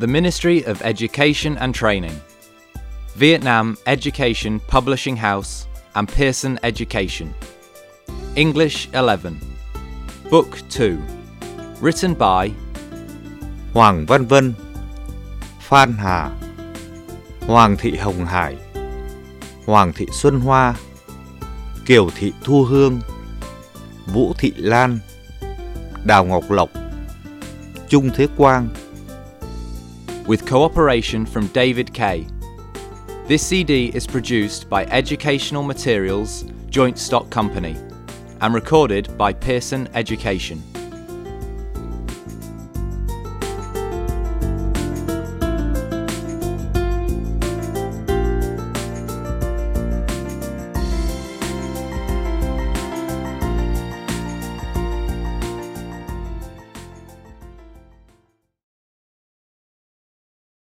The Ministry of Education and Training, Vietnam Education Publishing House and Pearson Education. English 11. Book 2. Written by Hoàng Văn Vân, Phan Hà, Hoàng Thị Hồng Hải, Hoàng Thị Xuân Hoa, Kiều Thị Thu Hương, Vũ Thị Lan, Đào Ngọc Lộc, Trung Thế Quang. with cooperation from David Kay. This CD is produced by Educational Materials Joint Stock Company and recorded by Pearson Education.